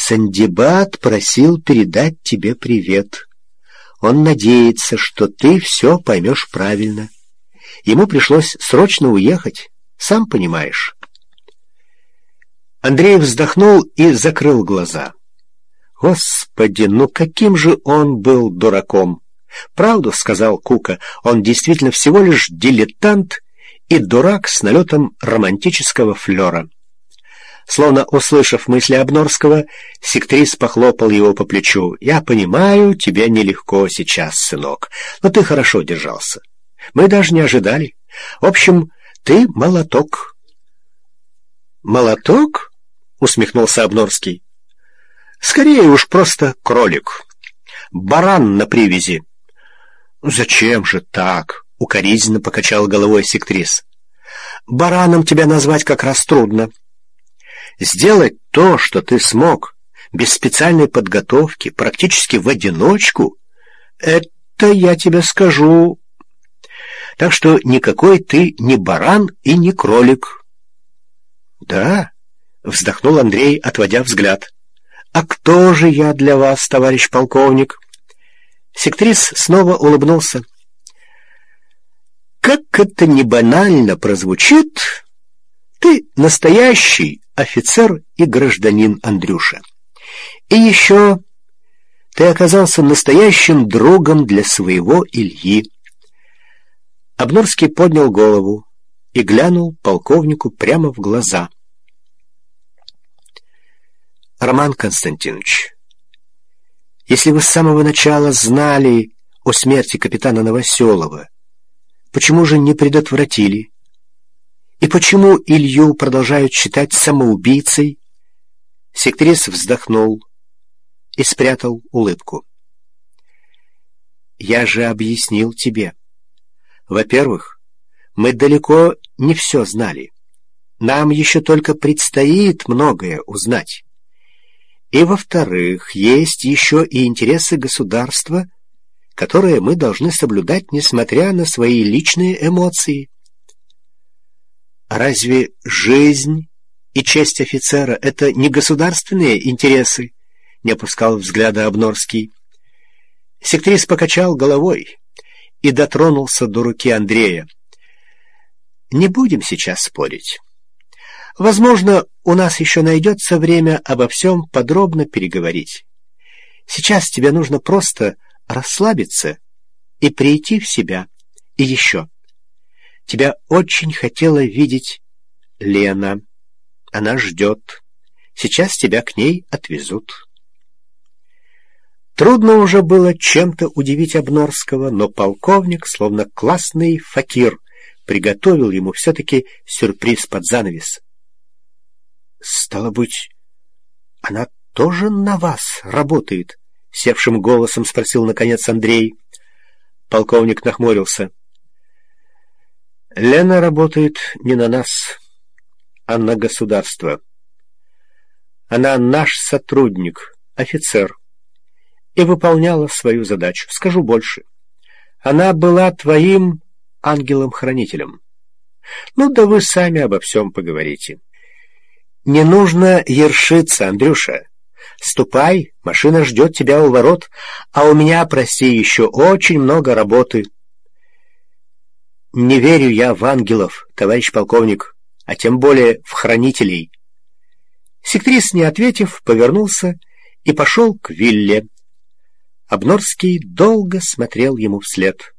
Сандибад просил передать тебе привет. Он надеется, что ты все поймешь правильно. Ему пришлось срочно уехать, сам понимаешь». Андрей вздохнул и закрыл глаза. Господи, ну каким же он был дураком! «Правду, — сказал Кука, — он действительно всего лишь дилетант и дурак с налетом романтического флера». Словно услышав мысли Обнорского, сектрис похлопал его по плечу. «Я понимаю, тебе нелегко сейчас, сынок, но ты хорошо держался. Мы даже не ожидали. В общем, ты молоток». «Молоток?» — усмехнулся Обнорский. «Скорее уж просто кролик. Баран на привязи». «Зачем же так?» — укоризненно покачал головой сектрис. «Бараном тебя назвать как раз трудно. Сделать то, что ты смог, без специальной подготовки, практически в одиночку, это я тебе скажу. Так что никакой ты не баран и не кролик». «Да?» — вздохнул Андрей, отводя взгляд. «А кто же я для вас, товарищ полковник?» Сектрис снова улыбнулся. «Как это не банально прозвучит, ты настоящий офицер и гражданин, Андрюша. И еще ты оказался настоящим другом для своего Ильи». Обнорский поднял голову и глянул полковнику прямо в глаза. «Роман Константинович, если вы с самого начала знали о смерти капитана Новоселова, почему же не предотвратили? И почему Илью продолжают считать самоубийцей?» Сектрис вздохнул и спрятал улыбку. «Я же объяснил тебе. Во-первых, мы далеко не все знали. Нам еще только предстоит многое узнать. И, во-вторых, есть еще и интересы государства, которые мы должны соблюдать, несмотря на свои личные эмоции. Разве жизнь и честь офицера — это не государственные интересы?» — не опускал взгляда Обнорский. Сектрис покачал головой и дотронулся до руки Андрея. «Не будем сейчас спорить. Возможно, у нас еще найдется время обо всем подробно переговорить. Сейчас тебе нужно просто расслабиться и прийти в себя. И еще. Тебя очень хотела видеть Лена. Она ждет. Сейчас тебя к ней отвезут». Трудно уже было чем-то удивить Обнорского, но полковник, словно классный факир, приготовил ему все-таки сюрприз под занавес. «Стало быть, она тоже на вас работает?» — севшим голосом спросил наконец Андрей. Полковник нахмурился. «Лена работает не на нас, а на государство. Она наш сотрудник, офицер, и выполняла свою задачу. Скажу больше. Она была твоим ангелом-хранителем. Ну да вы сами обо всем поговорите. Не нужно ершиться, Андрюша. Ступай, машина ждет тебя у ворот, а у меня, прости, еще очень много работы». «Не верю я в ангелов, товарищ полковник, а тем более в хранителей». Сектрис, не ответив, повернулся и пошел к вилле. Обнорский долго смотрел ему вслед.